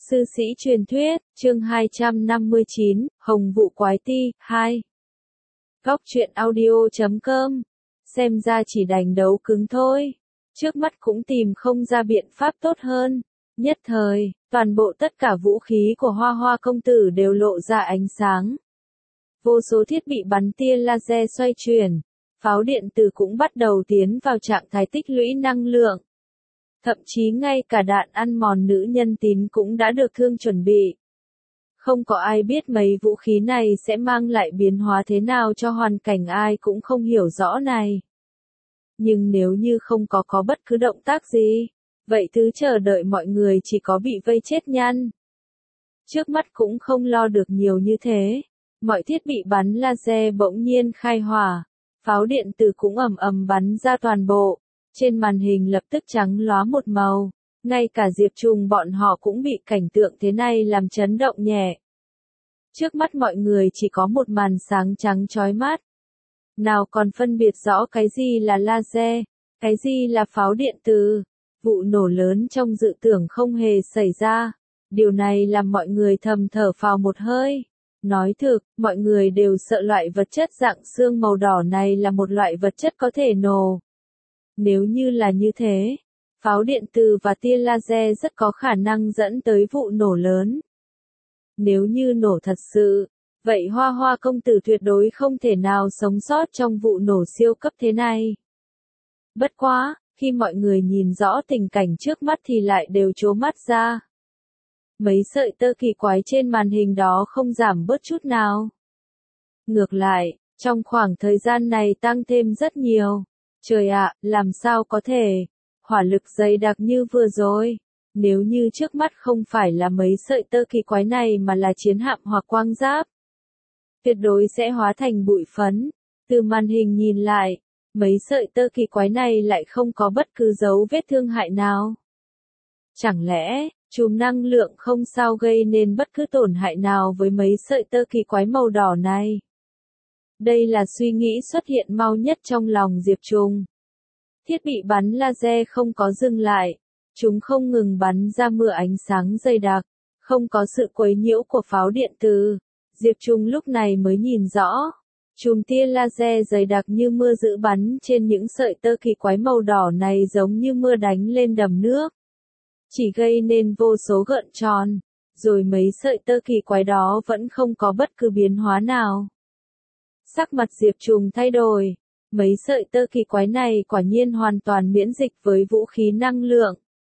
Sư sĩ truyền thuyết, chương 259, Hồng vụ quái ti, 2. Góc truyện audio.com. Xem ra chỉ đành đấu cứng thôi. Trước mắt cũng tìm không ra biện pháp tốt hơn. Nhất thời, toàn bộ tất cả vũ khí của Hoa Hoa công tử đều lộ ra ánh sáng. Vô số thiết bị bắn tia laser xoay chuyển. Pháo điện tử cũng bắt đầu tiến vào trạng thái tích lũy năng lượng. Thậm chí ngay cả đạn ăn mòn nữ nhân tín cũng đã được thương chuẩn bị. Không có ai biết mấy vũ khí này sẽ mang lại biến hóa thế nào cho hoàn cảnh, ai cũng không hiểu rõ này. Nhưng nếu như không có bất cứ động tác gì, vậy thứ chờ đợi mọi người chỉ có bị vây chết nhăn. Trước mắt cũng không lo được nhiều như thế. Mọi thiết bị bắn laser bỗng nhiên khai hỏa. Pháo điện tử cũng ầm ầm bắn ra toàn bộ. Trên màn hình lập tức trắng lóa một màu, ngay cả Diệp Trùng bọn họ cũng bị cảnh tượng thế này làm chấn động nhẹ. Trước mắt mọi người chỉ có một màn sáng trắng chói mắt. Nào còn phân biệt rõ cái gì là laser, cái gì là pháo điện tử. Vụ nổ lớn trong dự tưởng không hề xảy ra. Điều này làm mọi người thầm thở phào một hơi. Nói thực, mọi người đều sợ loại vật chất dạng xương màu đỏ này là một loại vật chất có thể nổ. Nếu như là như thế, pháo điện tử và tia laser rất có khả năng dẫn tới vụ nổ lớn. Nếu như nổ thật sự, vậy Hoa Hoa công tử tuyệt đối không thể nào sống sót trong vụ nổ siêu cấp thế này. Bất quá, khi mọi người nhìn rõ tình cảnh trước mắt thì lại đều trố mắt ra. Mấy sợi tơ kỳ quái trên màn hình đó không giảm bớt chút nào. Ngược lại, trong khoảng thời gian này tăng thêm rất nhiều. Trời ạ, làm sao có thể? Hỏa lực dày đặc như vừa rồi. Nếu như trước mắt không phải là mấy sợi tơ kỳ quái này mà là chiến hạm hoặc quang giáp, tuyệt đối sẽ hóa thành bụi phấn. Từ màn hình nhìn lại, mấy sợi tơ kỳ quái này lại không có bất cứ dấu vết thương hại nào. Chẳng lẽ, chùm năng lượng không sao gây nên bất cứ tổn hại nào với mấy sợi tơ kỳ quái màu đỏ này? Đây là suy nghĩ xuất hiện mau nhất trong lòng Diệp Trùng. Thiết bị bắn laser không có dừng lại. Chúng không ngừng bắn ra mưa ánh sáng dày đặc. Không có sự quấy nhiễu của pháo điện tử. Diệp Trùng lúc này mới nhìn rõ. Chùm tia laser dày đặc như mưa dữ bắn trên những sợi tơ kỳ quái màu đỏ này giống như mưa đánh lên đầm nước. Chỉ gây nên vô số gợn tròn. Rồi mấy sợi tơ kỳ quái đó vẫn không có bất cứ biến hóa nào. Sắc mặt Diệp Trùng thay đổi. Mấy sợi tơ kỳ quái này quả nhiên hoàn toàn miễn dịch với vũ khí năng lượng.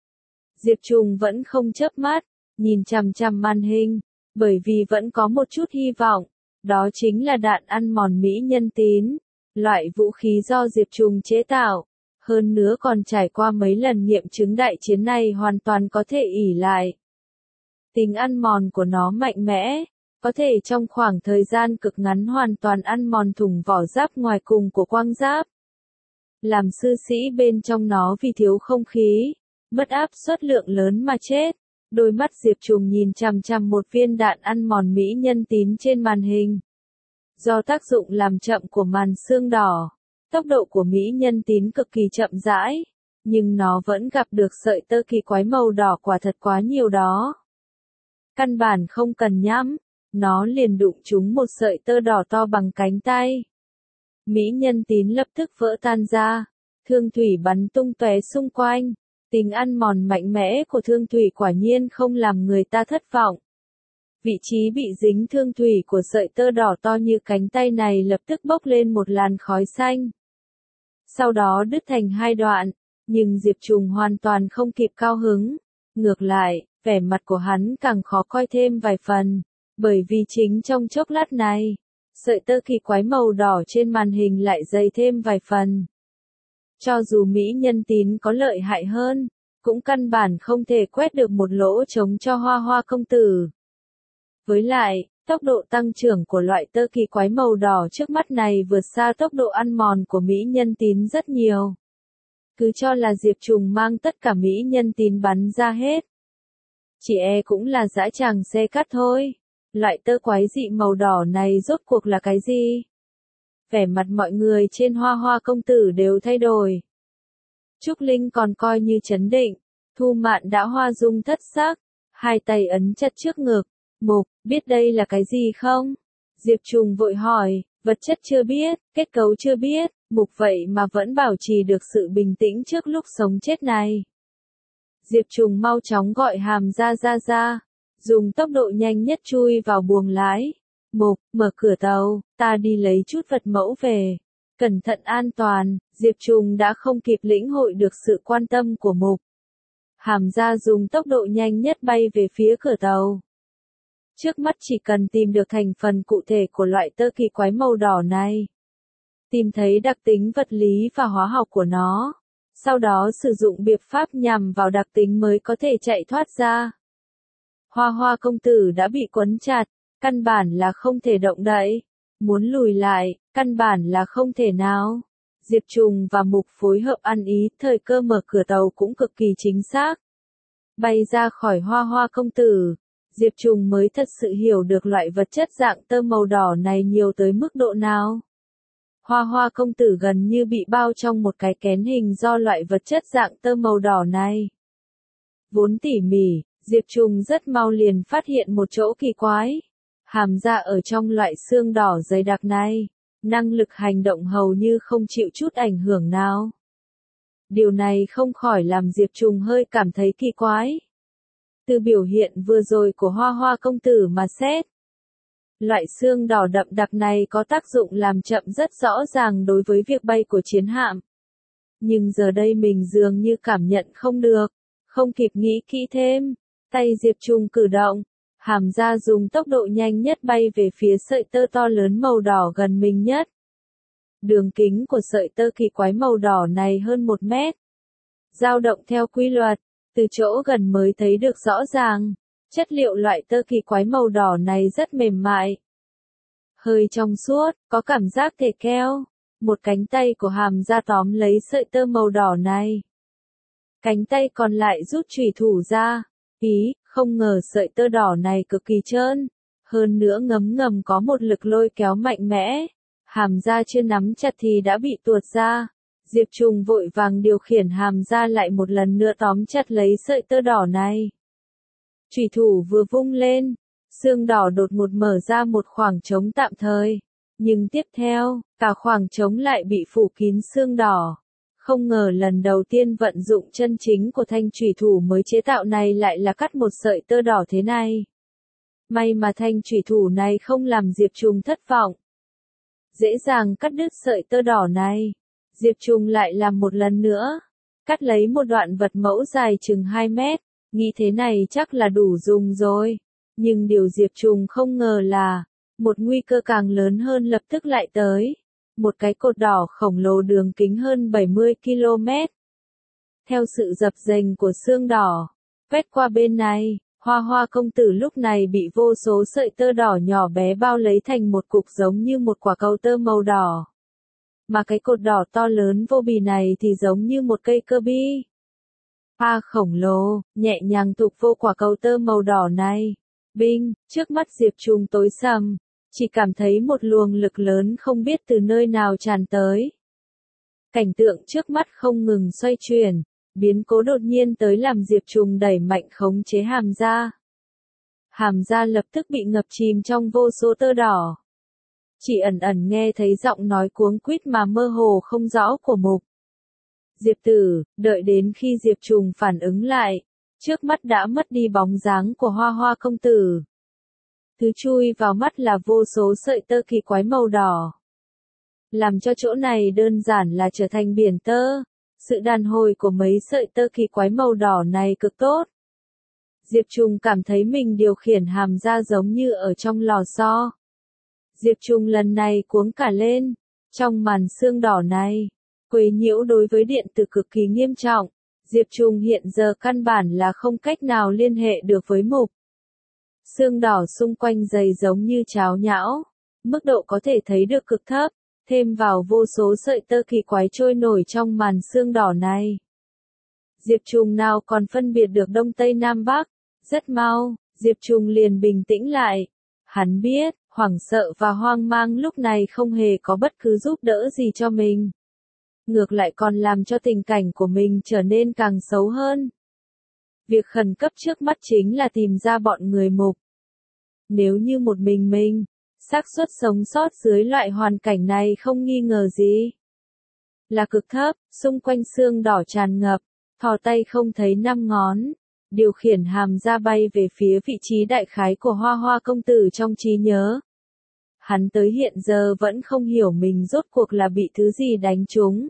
Diệp Trùng vẫn không chớp mắt, nhìn chằm chằm màn hình, bởi vì vẫn có một chút hy vọng. Đó chính là đạn ăn mòn mỹ nhân tín. Loại vũ khí do Diệp Trùng chế tạo. Hơn nữa còn trải qua mấy lần nghiệm chứng, đại chiến này hoàn toàn có thể ỷ lại. Tính ăn mòn của nó mạnh mẽ. Có thể trong khoảng thời gian cực ngắn hoàn toàn ăn mòn thủng vỏ giáp ngoài cùng của quang giáp. Làm sư sĩ bên trong nó vì thiếu không khí, mất áp suất lượng lớn mà chết. Đôi mắt Diệp Trùng nhìn chằm chằm một viên đạn ăn mòn mỹ nhân tín trên màn hình. Do tác dụng làm chậm của màn xương đỏ, tốc độ của mỹ nhân tín cực kỳ chậm rãi, nhưng nó vẫn gặp được sợi tơ kỳ quái màu đỏ quả thật quá nhiều đó. Căn bản không cần nhắm. Nó liền đụng trúng một sợi tơ đỏ to bằng cánh tay. Mỹ nhân tín lập tức vỡ tan ra. Thương thủy bắn tung tóe xung quanh. Tính ăn mòn mạnh mẽ của thương thủy quả nhiên không làm người ta thất vọng. Vị trí bị dính thương thủy của sợi tơ đỏ to như cánh tay này lập tức bốc lên một làn khói xanh. Sau đó đứt thành hai đoạn. Nhưng Diệp Trùng hoàn toàn không kịp cao hứng. Ngược lại, vẻ mặt của hắn càng khó coi thêm vài phần. Bởi vì chính trong chốc lát này, sợi tơ kỳ quái màu đỏ trên màn hình lại dày thêm vài phần. Cho dù mỹ nhân tín có lợi hại hơn, cũng căn bản không thể quét được một lỗ trống cho Hoa Hoa công tử. Với lại, tốc độ tăng trưởng của loại tơ kỳ quái màu đỏ trước mắt này vượt xa tốc độ ăn mòn của mỹ nhân tín rất nhiều. Cứ cho là Diệp Trùng mang tất cả mỹ nhân tín bắn ra hết. Chỉ cũng là dã tràng xe cắt thôi. Loại tơ quái dị màu đỏ này rốt cuộc là cái gì? Vẻ mặt mọi người trên Hoa Hoa công tử đều thay đổi. Trúc Linh còn coi như trấn định, Thu Mạn đã hoa dung thất sắc, hai tay ấn chặt trước ngực. Mục, biết đây là cái gì không? Diệp Trùng vội hỏi, vật chất chưa biết, kết cấu chưa biết, Mục vậy mà vẫn bảo trì được sự bình tĩnh trước lúc sống chết này. Diệp Trùng mau chóng gọi Hàm ra, dùng tốc độ nhanh nhất chui vào buồng lái. Mục, mở cửa tàu, ta đi lấy chút vật mẫu về. Cẩn thận an toàn, Diệp Trùng đã không kịp lĩnh hội được sự quan tâm của Mục. Hàm ra dùng tốc độ nhanh nhất bay về phía cửa tàu. Trước mắt chỉ cần tìm được thành phần cụ thể của loại tơ kỳ quái màu đỏ này. Tìm thấy đặc tính vật lý và hóa học của nó. Sau đó sử dụng biện pháp nhằm vào đặc tính mới có thể chạy thoát ra. Hoa Hoa công tử đã bị quấn chặt, căn bản là không thể động đậy. Muốn lùi lại, căn bản là không thể nào. Diệp Trùng và Mục phối hợp ăn ý, thời cơ mở cửa tàu cũng cực kỳ chính xác. Bay ra khỏi Hoa Hoa công tử, Diệp Trùng mới thật sự hiểu được loại vật chất dạng tơ màu đỏ này nhiều tới mức độ nào. Hoa Hoa công tử gần như bị bao trong một cái kén hình do loại vật chất dạng tơ màu đỏ này. Vốn tỉ mỉ, Diệp Trùng rất mau liền phát hiện một chỗ kỳ quái. Hàm ra ở trong loại xương đỏ dày đặc này, năng lực hành động hầu như không chịu chút ảnh hưởng nào. Điều này không khỏi làm Diệp Trùng hơi cảm thấy kỳ quái. Từ biểu hiện vừa rồi của Hoa Hoa công tử mà xét, loại xương đỏ đậm đặc này có tác dụng làm chậm rất rõ ràng đối với việc bay của chiến hạm. Nhưng giờ đây mình dường như cảm nhận không được, không kịp nghĩ kỹ thêm, tay Diệp Trùng cử động, Hàm ra dùng tốc độ nhanh nhất bay về phía sợi tơ to lớn màu đỏ gần mình nhất. Đường kính của sợi tơ kỳ quái màu đỏ này hơn 1 mét. Dao động theo quy luật, từ chỗ gần mới thấy được rõ ràng, chất liệu loại tơ kỳ quái màu đỏ này rất mềm mại. Hơi trong suốt, có cảm giác thể keo. Một cánh tay của Hàm ra tóm lấy sợi tơ màu đỏ này. Cánh tay còn lại rút chùy thủ ra. Không ngờ sợi tơ đỏ này cực kỳ trơn. Hơn nữa ngấm ngầm có một lực lôi kéo mạnh mẽ. Hàm ra chưa nắm chặt thì đã bị tuột ra. Diệp Trùng vội vàng điều khiển Hàm ra lại một lần nữa tóm chặt lấy sợi tơ đỏ này. Chùy thủ vừa vung lên, xương đỏ đột ngột mở ra một khoảng trống tạm thời. Nhưng tiếp theo, cả khoảng trống lại bị phủ kín xương đỏ. Không ngờ lần đầu tiên vận dụng chân chính của thanh chùy thủ mới chế tạo này lại là cắt một sợi tơ đỏ thế này. May mà thanh chùy thủ này không làm Diệp Trùng thất vọng. Dễ dàng cắt đứt sợi tơ đỏ này. Diệp Trùng lại làm một lần nữa. Cắt lấy một đoạn vật mẫu dài chừng 2 mét. Nghĩ thế này chắc là đủ dùng rồi. Nhưng điều Diệp Trùng không ngờ là, một nguy cơ càng lớn hơn lập tức lại tới. Một cái cột đỏ khổng lồ đường kính hơn 70 km. Theo sự dập dềnh của xương đỏ, quét qua bên này, Hoa Hoa công tử lúc này bị vô số sợi tơ đỏ nhỏ bé bao lấy thành một cục giống như một quả cầu tơ màu đỏ. Mà cái cột đỏ to lớn vô bì này thì giống như một cây cơ bi. Khổng lồ, nhẹ nhàng tụt vô quả cầu tơ màu đỏ này. Binh, trước mắt Diệp Trùng tối sầm, chỉ cảm thấy một luồng lực lớn không biết từ nơi nào tràn tới. Cảnh tượng trước mắt không ngừng xoay chuyển, biến cố đột nhiên tới làm Diệp Trùng đẩy mạnh khống chế Hàm ra. Hàm ra lập tức bị ngập chìm trong vô số tơ đỏ. Chỉ ẩn ẩn nghe thấy giọng nói cuống quýt mà mơ hồ không rõ của Mục. Diệp tử, đợi đến khi Diệp Trùng phản ứng lại, trước mắt đã mất đi bóng dáng của Hoa Hoa công tử. Thứ chui vào mắt là vô số sợi tơ kỳ quái màu đỏ. Làm cho chỗ này đơn giản là trở thành biển tơ. Sự đàn hồi của mấy sợi tơ kỳ quái màu đỏ này cực tốt. Diệp Trùng cảm thấy mình điều khiển Hàm ra giống như ở trong lò xo. Diệp Trùng lần này cuống cả lên. Trong màn xương đỏ này, quấy nhiễu đối với điện tử cực kỳ nghiêm trọng. Diệp Trùng hiện giờ căn bản là không cách nào liên hệ được với Mục. Xương đỏ xung quanh giày giống như cháo nhão. Mức độ có thể thấy được cực thấp. Thêm vào vô số sợi tơ kỳ quái trôi nổi trong màn xương đỏ này. Diệp Trùng nào còn phân biệt được Đông Tây Nam Bắc. Rất mau, Diệp Trùng liền bình tĩnh lại. Hắn biết, hoảng sợ và hoang mang lúc này không hề có bất cứ giúp đỡ gì cho mình. Ngược lại còn làm cho tình cảnh của mình trở nên càng xấu hơn. Việc khẩn cấp trước mắt chính là tìm ra bọn người Mục. Nếu như một mình, xác suất sống sót dưới loại hoàn cảnh này không nghi ngờ gì là cực thấp, xung quanh xương đỏ tràn ngập, thò tay không thấy năm ngón, điều khiển hàm ra bay về phía vị trí đại khái của Hoa Hoa công tử trong trí nhớ. Hắn tới hiện giờ vẫn không hiểu mình rốt cuộc là bị thứ gì đánh trúng.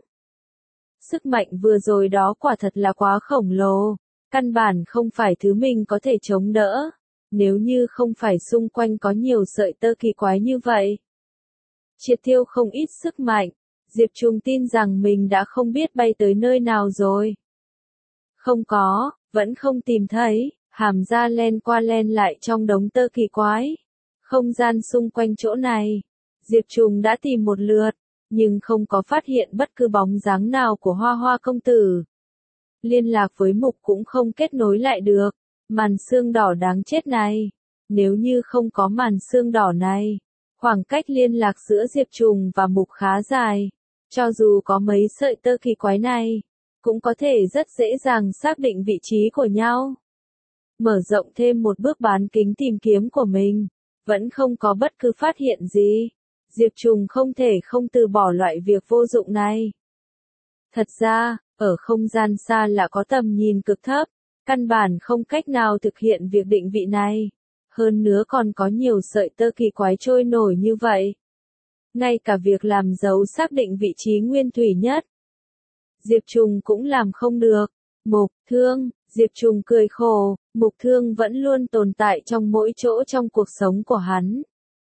Sức mạnh vừa rồi đó quả thật là quá khổng lồ, căn bản không phải thứ mình có thể chống đỡ, nếu như không phải xung quanh có nhiều sợi tơ kỳ quái như vậy. Triệt tiêu không ít sức mạnh, Diệp Trùng tin rằng mình đã không biết bay tới nơi nào rồi. Không có, vẫn không tìm thấy, hàm ra len qua len lại trong đống tơ kỳ quái. Không gian xung quanh chỗ này, Diệp Trùng đã tìm một lượt, nhưng không có phát hiện bất cứ bóng dáng nào của Hoa Hoa công tử. Liên lạc với Mục cũng không kết nối lại được, màn xương đỏ đáng chết này. Nếu như không có màn xương đỏ này, khoảng cách liên lạc giữa Diệp Trùng và Mục khá dài. Cho dù có mấy sợi tơ kỳ quái này, cũng có thể rất dễ dàng xác định vị trí của nhau. Mở rộng thêm một bước bán kính tìm kiếm của mình, vẫn không có bất cứ phát hiện gì. Diệp Trùng không thể không từ bỏ loại việc vô dụng này. Thật ra, ở không gian xa là có tầm nhìn cực thấp, căn bản không cách nào thực hiện việc định vị này. Hơn nữa còn có nhiều sợi tơ kỳ quái trôi nổi như vậy. Ngay cả việc làm dấu xác định vị trí nguyên thủy nhất, Diệp Trùng cũng làm không được. Mục Thương, Diệp Trùng cười khổ, Mục Thương vẫn luôn tồn tại trong mỗi chỗ trong cuộc sống của hắn.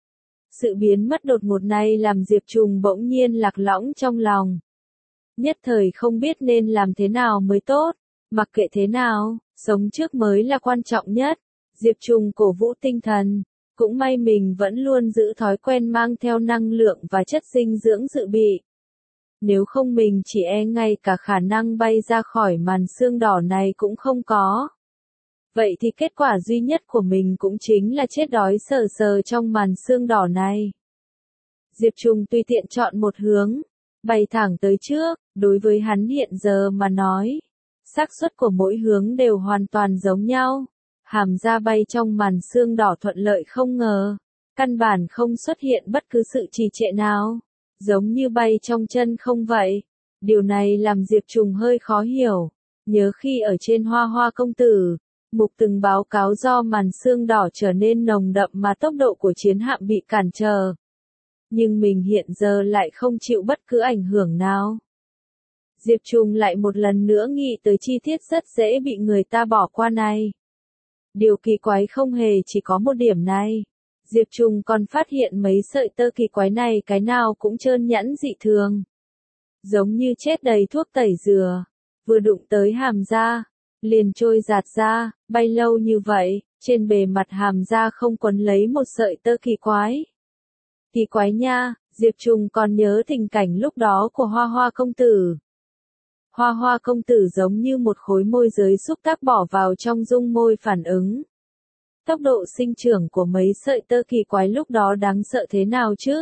Sự biến mất đột ngột này làm Diệp Trùng bỗng nhiên lạc lõng trong lòng. Nhất thời không biết nên làm thế nào mới tốt, mặc kệ thế nào, sống trước mới là quan trọng nhất. Diệp Trùng cổ vũ tinh thần, cũng may mình vẫn luôn giữ thói quen mang theo năng lượng và chất dinh dưỡng dự bị. Nếu không mình chỉ e ngay cả khả năng bay ra khỏi màn xương đỏ này cũng không có. Vậy thì kết quả duy nhất của mình cũng chính là chết đói sờ sờ trong màn xương đỏ này. Diệp Trùng tùy tiện chọn một hướng, bay thẳng tới trước, đối với hắn hiện giờ mà nói, xác suất của mỗi hướng đều hoàn toàn giống nhau. Hàm ra bay trong màn xương đỏ thuận lợi không ngờ, căn bản không xuất hiện bất cứ sự trì trệ nào, giống như bay trong chân không vậy. Điều này làm Diệp Trùng hơi khó hiểu, nhớ khi ở trên Hoa Hoa công tử, Mục từng báo cáo do màn xương đỏ trở nên nồng đậm mà tốc độ của chiến hạm bị cản trở. Nhưng mình hiện giờ lại không chịu bất cứ ảnh hưởng nào. Diệp Trùng lại một lần nữa nghĩ tới chi tiết rất dễ bị người ta bỏ qua này. Điều kỳ quái không hề chỉ có một điểm này. Diệp Trùng còn phát hiện mấy sợi tơ kỳ quái này cái nào cũng trơn nhẵn dị thường. Giống như chết đầy thuốc tẩy dừa. Vừa đụng tới hàm da, liền trôi giạt ra, bay lâu như vậy, trên bề mặt hàm da không quấn lấy một sợi tơ kỳ quái. Kỳ quái nha, Diệp Trùng còn nhớ tình cảnh lúc đó của Hoa Hoa công tử. Hoa Hoa công tử giống như một khối môi giới xúc tác bỏ vào trong dung môi phản ứng. Tốc độ sinh trưởng của mấy sợi tơ kỳ quái lúc đó đáng sợ thế nào chứ?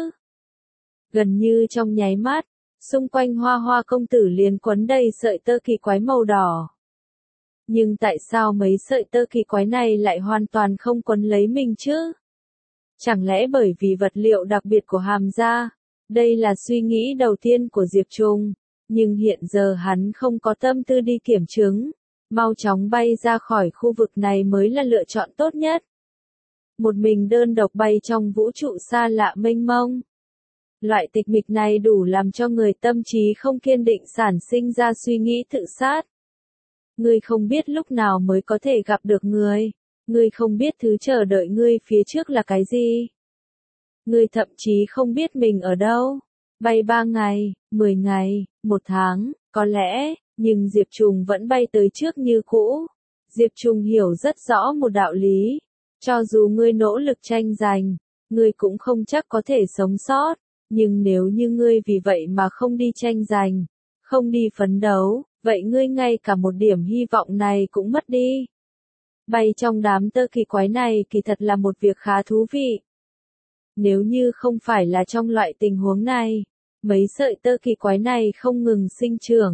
Gần như trong nháy mắt, xung quanh Hoa Hoa công tử liền quấn đầy sợi tơ kỳ quái màu đỏ. Nhưng tại sao mấy sợi tơ kỳ quái này lại hoàn toàn không quấn lấy mình chứ? Chẳng lẽ bởi vì vật liệu đặc biệt của hàm da? Đây là suy nghĩ đầu tiên của Diệp Trùng, nhưng hiện giờ hắn không có tâm tư đi kiểm chứng. Mau chóng bay ra khỏi khu vực này mới là lựa chọn tốt nhất. Một mình đơn độc bay trong vũ trụ xa lạ mênh mông. Loại tịch mịch này đủ làm cho người tâm trí không kiên định sản sinh ra suy nghĩ tự sát. Ngươi không biết lúc nào mới có thể gặp được người. Ngươi không biết thứ chờ đợi ngươi phía trước là cái gì. Ngươi thậm chí không biết mình ở đâu. Bay 3 ngày, 10 ngày, 1 tháng, có lẽ, nhưng Diệp Trùng vẫn bay tới trước như cũ. Diệp Trùng hiểu rất rõ một đạo lý. Cho dù ngươi nỗ lực tranh giành, ngươi cũng không chắc có thể sống sót. Nhưng nếu như ngươi vì vậy mà không đi tranh giành, không đi phấn đấu, vậy ngươi ngay cả một điểm hy vọng này cũng mất đi. Bay trong đám tơ kỳ quái này kỳ thật là một việc khá thú vị. Nếu như không phải là trong loại tình huống này, mấy sợi tơ kỳ quái này không ngừng sinh trưởng,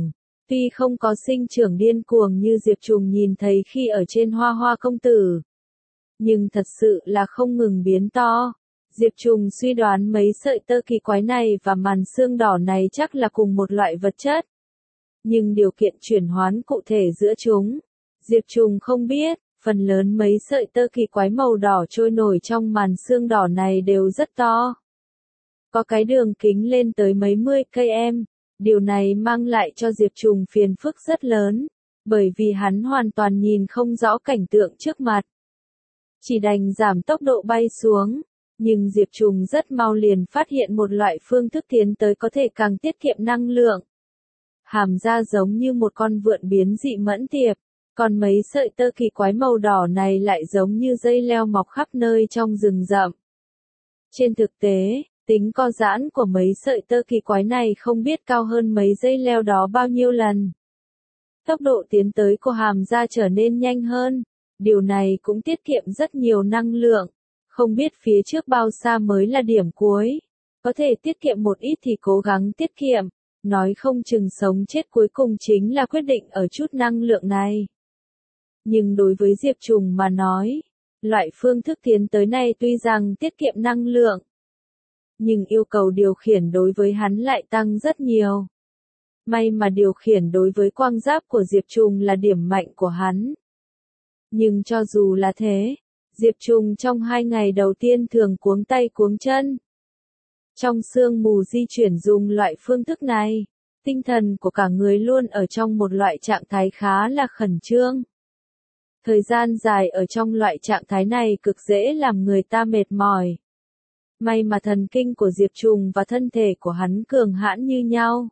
Tuy không có sinh trưởng điên cuồng như Diệp Trùng nhìn thấy khi ở trên Hoa Hoa công tử, nhưng thật sự là không ngừng biến to. Diệp Trùng suy đoán mấy sợi tơ kỳ quái này và màn xương đỏ này chắc là cùng một loại vật chất. Nhưng điều kiện chuyển hóa cụ thể giữa chúng, Diệp Trùng không biết. Phần lớn mấy sợi tơ kỳ quái màu đỏ trôi nổi trong màn xương đỏ này đều rất to. Có cái đường kính lên tới mấy mươi km. Điều này mang lại cho Diệp Trùng phiền phức rất lớn, bởi vì hắn hoàn toàn nhìn không rõ cảnh tượng trước mặt. Chỉ đành giảm tốc độ bay xuống, nhưng Diệp Trùng rất mau liền phát hiện một loại phương thức tiến tới có thể càng tiết kiệm năng lượng. Hàm ra giống như một con vượn biến dị mẫn tiệp, còn mấy sợi tơ kỳ quái màu đỏ này lại giống như dây leo mọc khắp nơi trong rừng rậm. Trên thực tế, tính co giãn của mấy sợi tơ kỳ quái này không biết cao hơn mấy dây leo đó bao nhiêu lần. Tốc độ tiến tới của hàm ra trở nên nhanh hơn, điều này cũng tiết kiệm rất nhiều năng lượng. Không biết phía trước bao xa mới là điểm cuối, có thể tiết kiệm một ít thì cố gắng tiết kiệm, nói không chừng sống chết cuối cùng chính là quyết định ở chút năng lượng này. Nhưng đối với Diệp Trùng mà nói, loại phương thức tiến tới này tuy rằng tiết kiệm năng lượng, nhưng yêu cầu điều khiển đối với hắn lại tăng rất nhiều. May mà điều khiển đối với quang giáp của Diệp Trùng là điểm mạnh của hắn. Nhưng cho dù là thế, Diệp Trùng trong 2 ngày đầu tiên thường cuống tay cuống chân. Trong sương mù di chuyển dùng loại phương thức này, tinh thần của cả người luôn ở trong một loại trạng thái khá là khẩn trương. Thời gian dài ở trong loại trạng thái này cực dễ làm người ta mệt mỏi. May mà thần kinh của Diệp Trùng và thân thể của hắn cường hãn như nhau.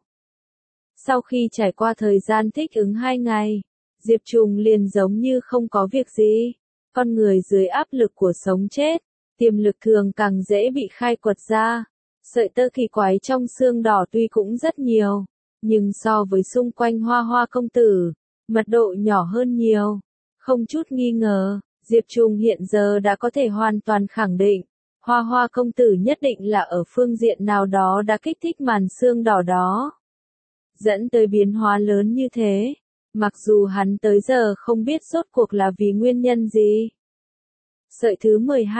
Sau khi trải qua thời gian thích ứng 2 ngày, Diệp Trùng liền giống như không có việc gì. Con người dưới áp lực của sống chết, tiềm lực thường càng dễ bị khai quật ra. Sợi tơ kỳ quái trong xương đỏ tuy cũng rất nhiều, nhưng so với xung quanh Hoa Hoa công tử, mật độ nhỏ hơn nhiều. Không chút nghi ngờ, Diệp Trùng hiện giờ đã có thể hoàn toàn khẳng định, Hoa Hoa công tử nhất định là ở phương diện nào đó đã kích thích màn xương đỏ đó, dẫn tới biến hóa lớn như thế. Mặc dù hắn tới giờ không biết rốt cuộc là vì nguyên nhân gì. Sợi thứ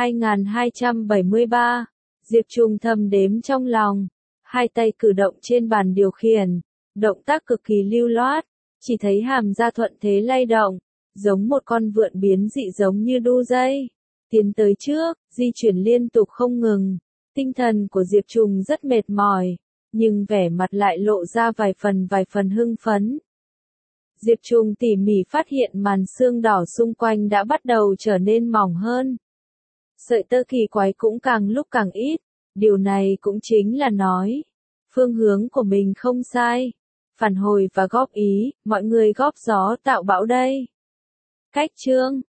12.273, Diệp Trùng thầm đếm trong lòng, hai tay cử động trên bàn điều khiển, động tác cực kỳ lưu loát, chỉ thấy hàm ra thuận thế lay động, giống một con vượn biến dị giống như đu dây, tiến tới trước, di chuyển liên tục không ngừng. Tinh thần của Diệp Trùng rất mệt mỏi, nhưng vẻ mặt lại lộ ra vài phần hưng phấn. Diệp Trùng tỉ mỉ phát hiện màn xương đỏ xung quanh đã bắt đầu trở nên mỏng hơn. Sợi tơ kỳ quái cũng càng lúc càng ít, điều này cũng chính là nói, phương hướng của mình không sai. Phản hồi và góp ý, mọi người góp gió tạo bão đây. Cách chương